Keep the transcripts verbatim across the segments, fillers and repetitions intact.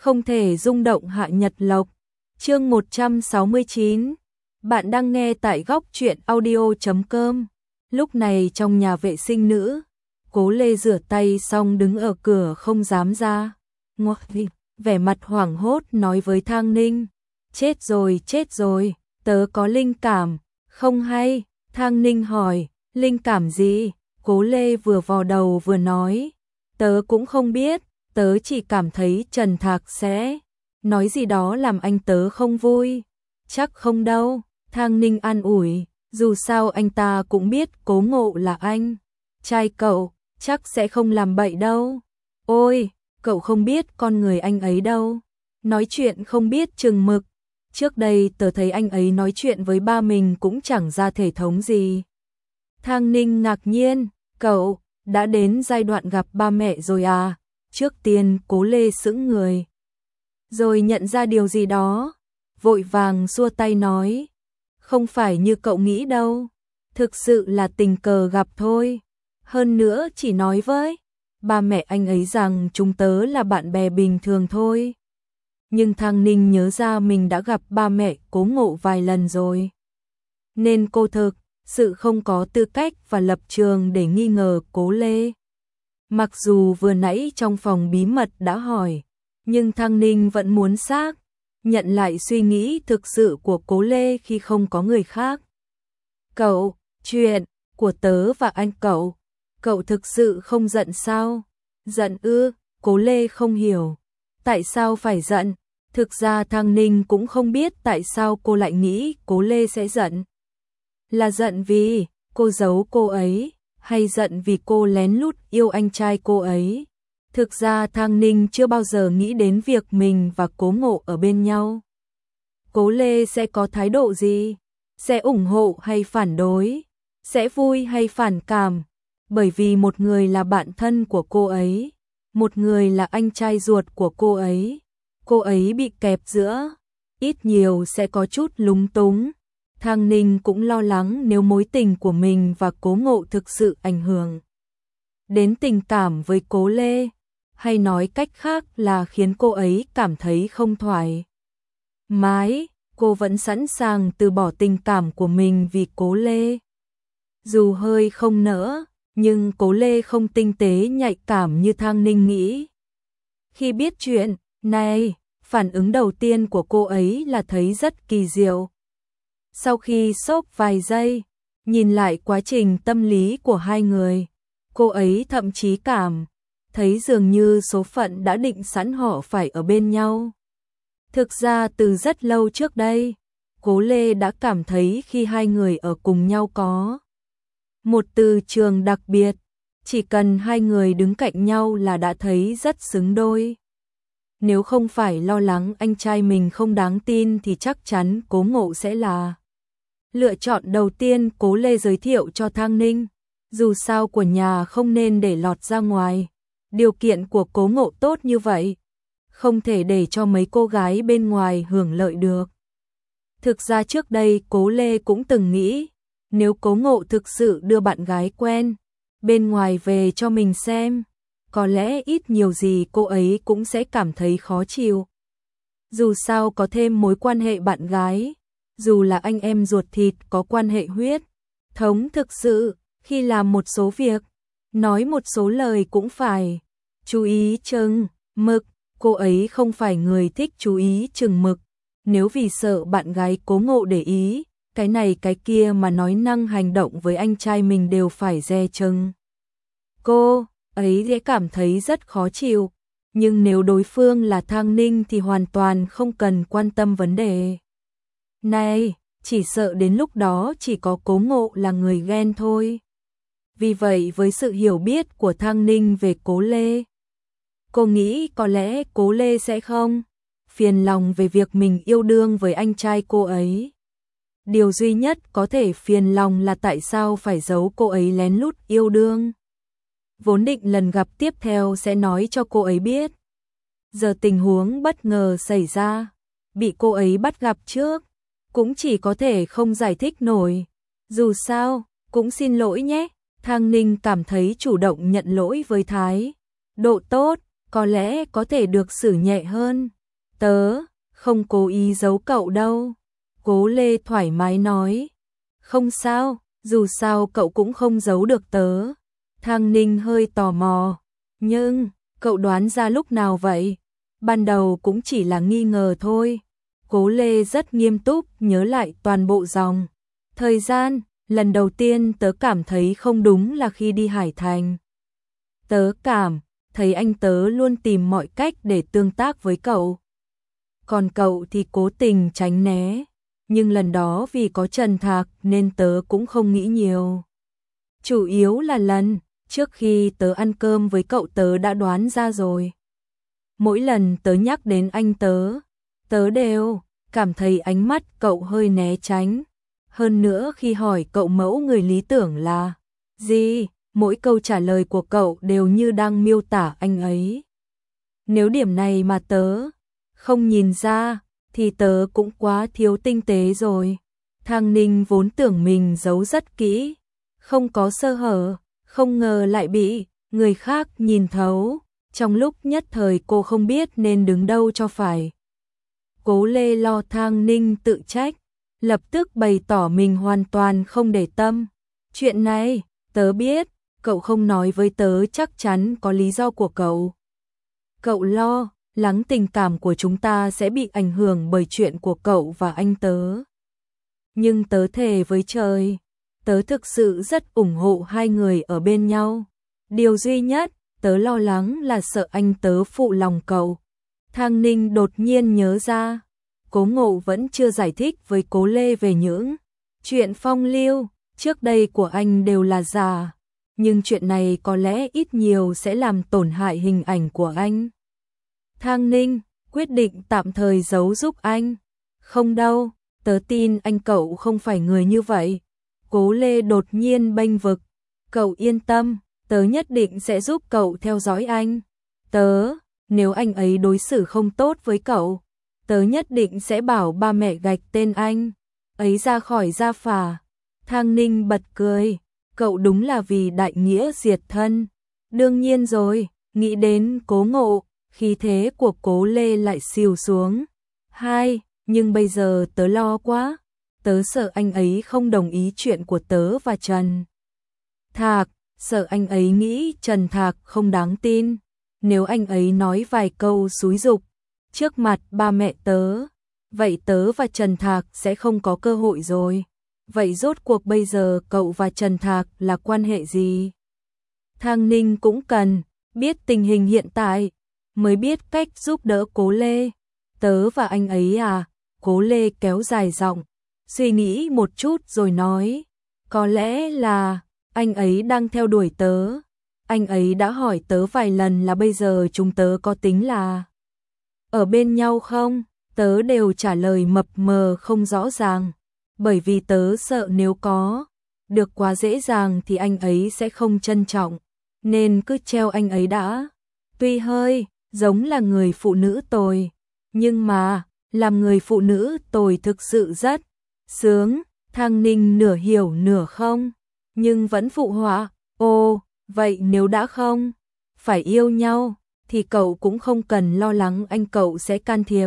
Không thể rung động Hạ Nhật Lộc. Chương một trăm sáu mươi chín. Bạn đang nghe tại góc truyện audio chấm com. Lúc này trong nhà vệ sinh nữ, Cố Lê rửa tay xong đứng ở cửa không dám ra. Ngoặc, vẻ mặt hoảng hốt nói với Thang Ninh. Chết rồi, chết rồi, tớ có linh cảm. Không hay, Thang Ninh hỏi, linh cảm gì? Cố Lê vừa vò đầu vừa nói. Tớ cũng không biết, tớ chỉ cảm thấy Trần Thạc sẽ nói gì đó làm anh tớ không vui. Chắc không đâu, Thang Ninh an ủi, dù sao anh ta cũng biết Cố Ngộ là anh trai cậu, chắc sẽ không làm bậy đâu. Ôi, cậu không biết con người anh ấy đâu, nói chuyện không biết chừng mực. Trước đây tớ thấy anh ấy nói chuyện với ba mình cũng chẳng ra thể thống gì. Thang Ninh ngạc nhiên, cậu đã đến giai đoạn gặp ba mẹ rồi à? Trước tiên Cố Lê sững người, rồi nhận ra điều gì đó, vội vàng xua tay nói, không phải như cậu nghĩ đâu, thực sự là tình cờ gặp thôi. Hơn nữa chỉ nói với ba mẹ anh ấy rằng chúng tớ là bạn bè bình thường thôi. Nhưng Thang Ninh nhớ ra mình đã gặp ba mẹ Cố Ngộ vài lần rồi, nên cô thực sự không có tư cách và lập trường để nghi ngờ Cố Lê. Mặc dù vừa nãy trong phòng bí mật đã hỏi, nhưng Thang Ninh vẫn muốn xác nhận lại suy nghĩ thực sự của Cố Lê khi không có người khác. Cậu, chuyện của tớ và anh cậu, cậu thực sự không giận sao? Giận ư? Cố Lê không hiểu. Tại sao phải giận? Thực ra Thang Ninh cũng không biết tại sao cô lại nghĩ Cố Lê sẽ giận. Là giận vì cô giấu cô ấy, hay giận vì cô lén lút yêu anh trai cô ấy? Thực ra Thang Ninh chưa bao giờ nghĩ đến việc mình và Cố Ngộ ở bên nhau. Cố Lê sẽ có thái độ gì? Sẽ ủng hộ hay phản đối? Sẽ vui hay phản cảm? Bởi vì một người là bạn thân của cô ấy, một người là anh trai ruột của cô ấy. Cô ấy bị kẹp giữa, ít nhiều sẽ có chút lúng túng. Thang Ninh cũng lo lắng nếu mối tình của mình và Cố Ngộ thực sự ảnh hưởng đến tình cảm với Cố Lê, hay nói cách khác là khiến cô ấy cảm thấy không thoải mái. Cô vẫn sẵn sàng từ bỏ tình cảm của mình vì Cố Lê. Dù hơi không nỡ, nhưng Cố Lê không tinh tế nhạy cảm như Thang Ninh nghĩ. Khi biết chuyện này, phản ứng đầu tiên của cô ấy là thấy rất kỳ diệu. Sau khi sốc vài giây, nhìn lại quá trình tâm lý của hai người, cô ấy thậm chí cảm thấy dường như số phận đã định sẵn họ phải ở bên nhau. Thực ra từ rất lâu trước đây, Cố Lê đã cảm thấy khi hai người ở cùng nhau có một từ trường đặc biệt, chỉ cần hai người đứng cạnh nhau là đã thấy rất xứng đôi. Nếu không phải lo lắng anh trai mình không đáng tin thì chắc chắn Cố Ngộ sẽ là lựa chọn đầu tiên Cố Lê giới thiệu cho Thang Ninh. Dù sao của nhà không nên để lọt ra ngoài. Điều kiện của Cố Ngộ tốt như vậy, không thể để cho mấy cô gái bên ngoài hưởng lợi được. Thực ra trước đây Cố Lê cũng từng nghĩ, nếu Cố Ngộ thực sự đưa bạn gái quen bên ngoài về cho mình xem, có lẽ ít nhiều gì cô ấy cũng sẽ cảm thấy khó chịu. Dù sao có thêm mối quan hệ bạn gái, dù là anh em ruột thịt có quan hệ huyết thống thực sự, khi làm một số việc, nói một số lời cũng phải chú ý chừng mực. Cô ấy không phải người thích chú ý chừng mực. Nếu vì sợ bạn gái Cố Ngộ để ý, cái này cái kia mà nói năng hành động với anh trai mình đều phải dè chừng, cô ấy sẽ cảm thấy rất khó chịu. Nhưng nếu đối phương là Thang Ninh thì hoàn toàn không cần quan tâm vấn đề này, chỉ sợ đến lúc đó chỉ có Cố Ngộ là người ghen thôi. Vì vậy với sự hiểu biết của Thang Ninh về Cố Lê, cô nghĩ có lẽ Cố Lê sẽ không phiền lòng về việc mình yêu đương với anh trai cô ấy. Điều duy nhất có thể phiền lòng là tại sao phải giấu cô ấy lén lút yêu đương. Vốn định lần gặp tiếp theo sẽ nói cho cô ấy biết. Giờ tình huống bất ngờ xảy ra, bị cô ấy bắt gặp trước, cũng chỉ có thể không giải thích nổi. Dù sao, cũng xin lỗi nhé. Thang Ninh cảm thấy chủ động nhận lỗi với thái độ tốt, có lẽ có thể được xử nhẹ hơn. Tớ không cố ý giấu cậu đâu. Cố Lê thoải mái nói. Không sao, dù sao cậu cũng không giấu được tớ. Thang Ninh hơi tò mò. Nhưng, cậu đoán ra lúc nào vậy? Ban đầu cũng chỉ là nghi ngờ thôi. Cố Lê rất nghiêm túc nhớ lại toàn bộ dòng thời gian. Lần đầu tiên tớ cảm thấy không đúng là khi đi Hải Thành. Tớ cảm thấy anh tớ luôn tìm mọi cách để tương tác với cậu. Còn cậu thì cố tình tránh né. Nhưng lần đó vì có Trần Thạc nên tớ cũng không nghĩ nhiều. Chủ yếu là lần trước khi tớ ăn cơm với cậu tớ đã đoán ra rồi. Mỗi lần tớ nhắc đến anh tớ, tớ đều cảm thấy ánh mắt cậu hơi né tránh. Hơn nữa khi hỏi cậu mẫu người lý tưởng là gì, mỗi câu trả lời của cậu đều như đang miêu tả anh ấy. Nếu điểm này mà tớ không nhìn ra, thì tớ cũng quá thiếu tinh tế rồi. Thang Ninh vốn tưởng mình giấu rất kỹ, không có sơ hở, không ngờ lại bị người khác nhìn thấu. Trong lúc nhất thời cô không biết nên đứng đâu cho phải. Cố Lê lo Thang Ninh tự trách, lập tức bày tỏ mình hoàn toàn không để tâm. Chuyện này, tớ biết, cậu không nói với tớ chắc chắn có lý do của cậu. Cậu lo lắng tình cảm của chúng ta sẽ bị ảnh hưởng bởi chuyện của cậu và anh tớ. Nhưng tớ thề với trời, tớ thực sự rất ủng hộ hai người ở bên nhau. Điều duy nhất tớ lo lắng là sợ anh tớ phụ lòng cậu. Thang Ninh đột nhiên nhớ ra, Cố Ngộ vẫn chưa giải thích với Cố Lê về những chuyện phong lưu trước đây của anh đều là giả, nhưng chuyện này có lẽ ít nhiều sẽ làm tổn hại hình ảnh của anh. Thang Ninh quyết định tạm thời giấu giúp anh. Không đâu, tớ tin anh cậu không phải người như vậy. Cố Lê đột nhiên bênh vực. Cậu yên tâm, tớ nhất định sẽ giúp cậu theo dõi anh. Tớ, nếu anh ấy đối xử không tốt với cậu, tớ nhất định sẽ bảo ba mẹ gạch tên anh ấy ra khỏi gia phả. Thang Ninh bật cười. Cậu đúng là vì đại nghĩa diệt thân. Đương nhiên rồi, nghĩ đến Cố Ngộ, khí thế của Cố Lê lại xìu xuống. Hai, nhưng bây giờ tớ lo quá. Tớ sợ anh ấy không đồng ý chuyện của tớ và Trần Thạc, sợ anh ấy nghĩ Trần Thạc không đáng tin. Nếu anh ấy nói vài câu xúi giục trước mặt ba mẹ tớ, vậy tớ và Trần Thạc sẽ không có cơ hội rồi. Vậy rốt cuộc bây giờ cậu và Trần Thạc là quan hệ gì? Thang Ninh cũng cần biết tình hình hiện tại, mới biết cách giúp đỡ Cố Lê. Tớ và anh ấy à? Cố Lê kéo dài giọng, suy nghĩ một chút rồi nói, có lẽ là anh ấy đang theo đuổi tớ. Anh ấy đã hỏi tớ vài lần là bây giờ chúng tớ có tính là ở bên nhau không? Tớ đều trả lời mập mờ không rõ ràng, bởi vì tớ sợ nếu có được quá dễ dàng thì anh ấy sẽ không trân trọng, nên cứ treo anh ấy đã. Tuy hơi giống là người phụ nữ tồi, nhưng mà làm người phụ nữ tồi thực sự rất sướng. Thang Ninh nửa hiểu nửa không, nhưng vẫn phụ họa. Ồ, vậy nếu đã không phải yêu nhau, thì cậu cũng không cần lo lắng anh cậu sẽ can thiệp.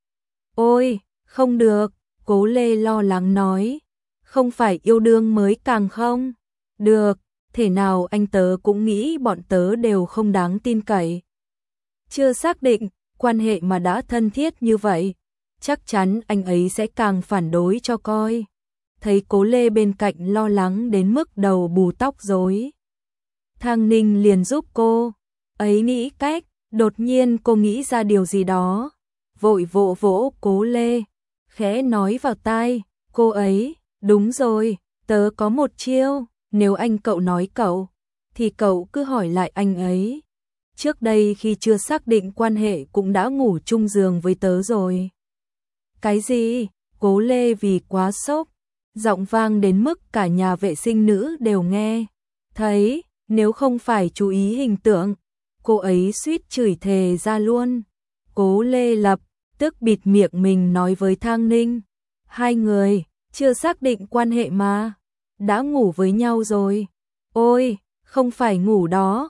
Ôi, không được, Cố Lê lo lắng nói. Không phải yêu đương mới càng không được, thể nào anh tớ cũng nghĩ bọn tớ đều không đáng tin cậy. Chưa xác định quan hệ mà đã thân thiết như vậy, chắc chắn anh ấy sẽ càng phản đối cho coi. Thấy Cố Lê bên cạnh lo lắng đến mức đầu bù tóc rối, Thang Ninh liền giúp cô ấy nghĩ cách. Đột nhiên cô nghĩ ra điều gì đó, vội vỗ vỗ Cố Lê, khẽ nói vào tai cô ấy, đúng rồi, tớ có một chiêu, nếu anh cậu nói cậu, thì cậu cứ hỏi lại anh ấy. Trước đây khi chưa xác định quan hệ cũng đã ngủ chung giường với tớ rồi. Cái gì? Cố Lê vì quá sốc, giọng vang đến mức cả nhà vệ sinh nữ đều nghe thấy, nếu không phải chú ý hình tượng, cô ấy suýt chửi thề ra luôn. Cố Lê lập tức bịt miệng mình nói với Thang Ninh, hai người chưa xác định quan hệ mà đã ngủ với nhau rồi. Ôi, không phải ngủ đó.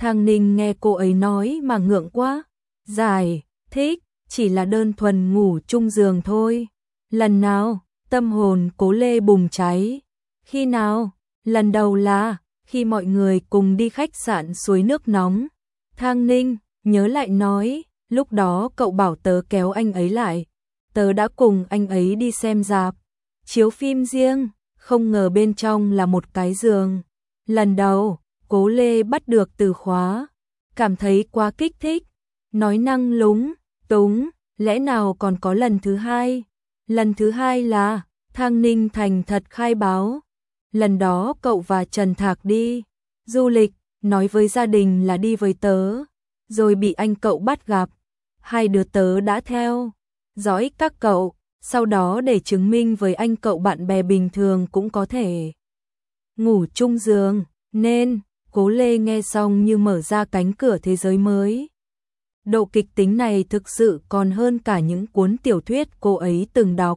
Thang Ninh nghe cô ấy nói mà ngượng quá. Giải thích, chỉ là đơn thuần ngủ chung giường thôi. Lần nào? Tâm hồn Cố Lê bùng cháy. Khi nào? Lần đầu là khi mọi người cùng đi khách sạn suối nước nóng. Thang Ninh nhớ lại nói, lúc đó cậu bảo tớ kéo anh ấy lại. Tớ đã cùng anh ấy đi xem rạp chiếu phim riêng, không ngờ bên trong là một cái giường. Lần đầu, Cố Lê bắt được từ khóa, cảm thấy quá kích thích, nói năng lúng túng, lẽ nào còn có lần thứ hai? Lần thứ hai là, Thang Ninh thành thật khai báo. Lần đó cậu và Trần Thạc đi du lịch, nói với gia đình là đi với tớ, rồi bị anh cậu bắt gặp. Hai đứa tớ đã theo dõi các cậu, sau đó để chứng minh với anh cậu bạn bè bình thường cũng có thể ngủ chung giường, nên Cố Lê nghe xong như mở ra cánh cửa thế giới mới. Độ kịch tính này thực sự còn hơn cả những cuốn tiểu thuyết cô ấy từng đọc.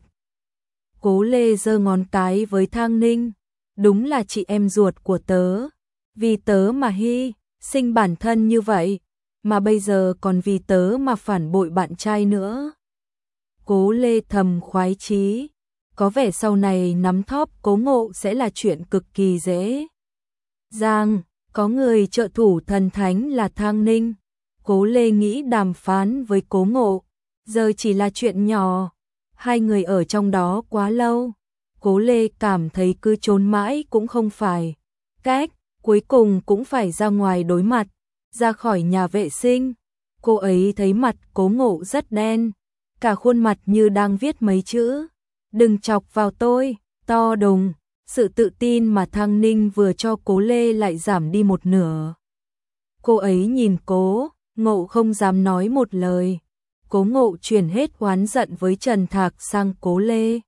Cố Lê giơ ngón cái với Thang Ninh, đúng là chị em ruột của tớ, vì tớ mà hy sinh bản thân như vậy, mà bây giờ còn vì tớ mà phản bội bạn trai nữa. Cố Lê thầm khoái chí, có vẻ sau này nắm thóp Cố Ngộ sẽ là chuyện cực kỳ dễ dàng, có người trợ thủ thần thánh là Thang Ninh. Cố Lê nghĩ đàm phán với Cố Ngộ giờ chỉ là chuyện nhỏ, hai người ở trong đó quá lâu, Cố Lê cảm thấy cứ trốn mãi cũng không phải cách, cuối cùng cũng phải ra ngoài đối mặt, ra khỏi nhà vệ sinh. Cô ấy thấy mặt Cố Ngộ rất đen, cả khuôn mặt như đang viết mấy chữ đừng chọc vào tôi, to đùng. Sự tự tin mà Thang Ninh vừa cho Cố Lê lại giảm đi một nửa. Cô ấy nhìn Cố Ngộ không dám nói một lời. Cố Ngộ chuyển hết oán giận với Trần Thạc sang Cố Lê.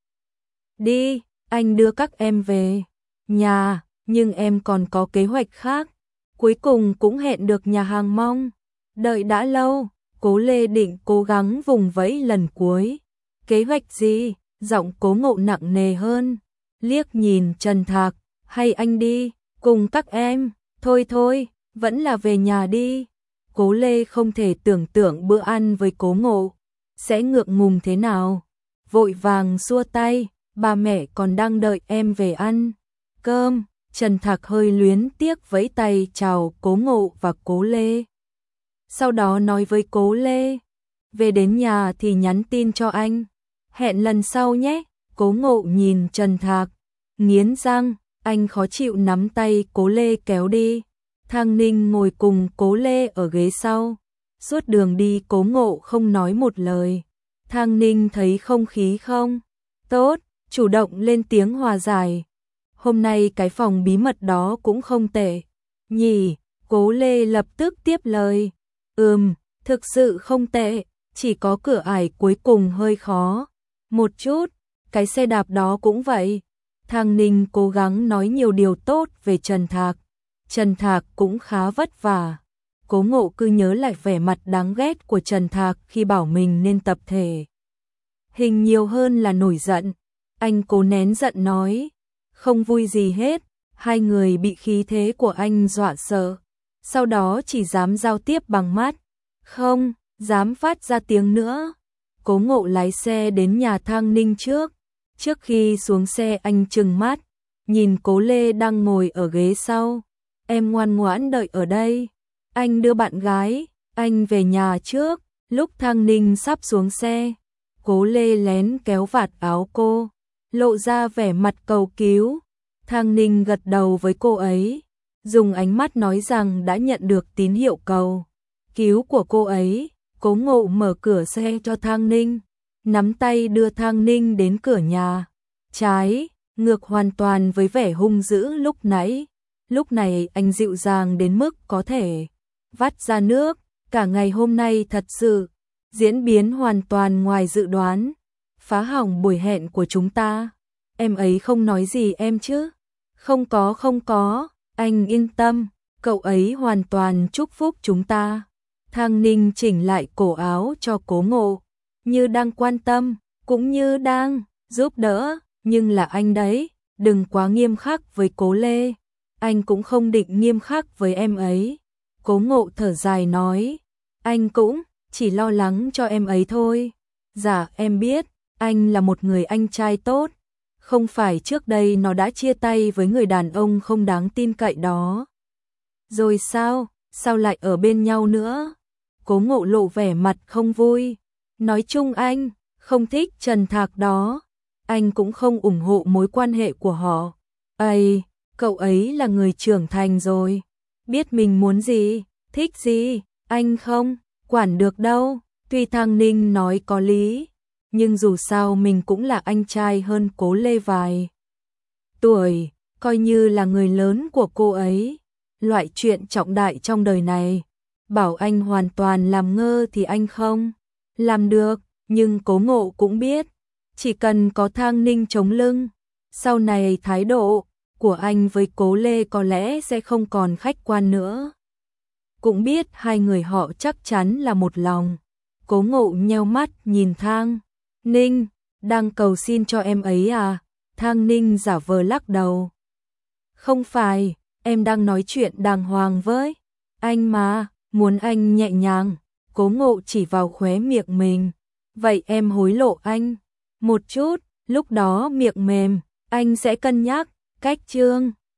Đi, anh đưa các em về nhà, nhưng em còn có kế hoạch khác. Cuối cùng cũng hẹn được nhà hàng Mong. Đợi đã lâu, Cố Lê định cố gắng vùng vẫy lần cuối. Kế hoạch gì? Giọng Cố Ngộ nặng nề hơn. Liếc nhìn Trần Thạc, hay anh đi cùng các em? Thôi thôi, vẫn là về nhà đi. Cố Lê không thể tưởng tượng bữa ăn với Cố Ngộ sẽ ngượng ngùng thế nào. Vội vàng xua tay, ba mẹ còn đang đợi em về ăn cơm. Trần Thạc hơi luyến tiếc vẫy tay chào Cố Ngộ và Cố Lê. Sau đó nói với Cố Lê, về đến nhà thì nhắn tin cho anh. Hẹn lần sau nhé. Cố Ngộ nhìn Trần Thạc, nghiến răng, anh khó chịu nắm tay Cố Lê kéo đi. Thang Ninh ngồi cùng Cố Lê ở ghế sau. Suốt đường đi Cố Ngộ không nói một lời. Thang Ninh thấy không khí không tốt, chủ động lên tiếng hòa giải. Hôm nay cái phòng bí mật đó cũng không tệ nhỉ. Cố Lê lập tức tiếp lời. Ừm, thực sự không tệ, chỉ có cửa ải cuối cùng hơi khó một chút. Cái xe đạp đó cũng vậy. Thang Ninh cố gắng nói nhiều điều tốt về Trần Thạc. Trần Thạc cũng khá vất vả. Cố Ngộ cứ nhớ lại vẻ mặt đáng ghét của Trần Thạc khi bảo mình nên tập thể hình nhiều hơn là nổi giận. Anh cố nén giận nói, không vui gì hết. Hai người bị khí thế của anh dọa sợ, sau đó chỉ dám giao tiếp bằng mắt, không dám phát ra tiếng nữa. Cố Ngộ lái xe đến nhà Thang Ninh trước. Trước khi xuống xe anh trừng mắt, nhìn Cố Lê đang ngồi ở ghế sau. Em ngoan ngoãn đợi ở đây, anh đưa bạn gái, anh về nhà trước. Lúc Thang Ninh sắp xuống xe, Cố Lê lén kéo vạt áo cô, lộ ra vẻ mặt cầu cứu. Thang Ninh gật đầu với cô ấy, dùng ánh mắt nói rằng đã nhận được tín hiệu cầu cứu của cô ấy. Cố Ngộ mở cửa xe cho Thang Ninh, nắm tay đưa Thang Ninh đến cửa nhà. Trái ngược hoàn toàn với vẻ hung dữ lúc nãy. Lúc này anh dịu dàng đến mức có thể vắt ra nước. Cả ngày hôm nay thật sự diễn biến hoàn toàn ngoài dự đoán, phá hỏng buổi hẹn của chúng ta. Em ấy không nói gì em chứ? Không có không có, anh yên tâm, cậu ấy hoàn toàn chúc phúc chúng ta. Thang Ninh chỉnh lại cổ áo cho Cố Ngộ, như đang quan tâm, cũng như đang giúp đỡ, nhưng là anh đấy, đừng quá nghiêm khắc với Cố Lê. Anh cũng không định nghiêm khắc với em ấy. Cố Ngộ thở dài nói, anh cũng chỉ lo lắng cho em ấy thôi. Dạ em biết, anh là một người anh trai tốt. Không phải trước đây nó đã chia tay với người đàn ông không đáng tin cậy đó. Rồi sao, sao lại ở bên nhau nữa? Cố Ngộ lộ vẻ mặt không vui. Nói chung anh không thích Trần Thạc đó. Anh cũng không ủng hộ mối quan hệ của họ. Ây, cậu ấy là người trưởng thành rồi. Biết mình muốn gì, thích gì, anh không quản được đâu. Tuy Thang Ninh nói có lý, nhưng dù sao mình cũng là anh trai hơn Cố Lê vài tuổi, coi như là người lớn của cô ấy. Loại chuyện trọng đại trong đời này, bảo anh hoàn toàn làm ngơ thì anh không làm được, nhưng Cố Ngộ cũng biết, chỉ cần có Thang Ninh chống lưng, sau này thái độ của anh với Cố Lê có lẽ sẽ không còn khách quan nữa. Cũng biết hai người họ chắc chắn là một lòng. Cố Ngộ nheo mắt nhìn Thang Ninh, đang cầu xin cho em ấy à? Thang Ninh giả vờ lắc đầu. Không phải, em đang nói chuyện đàng hoàng với anh mà, muốn anh nhẹ nhàng. Cố Ngộ chỉ vào khóe miệng mình. Vậy em hối lộ anh một chút, lúc đó miệng mềm, anh sẽ cân nhắc. Cách chương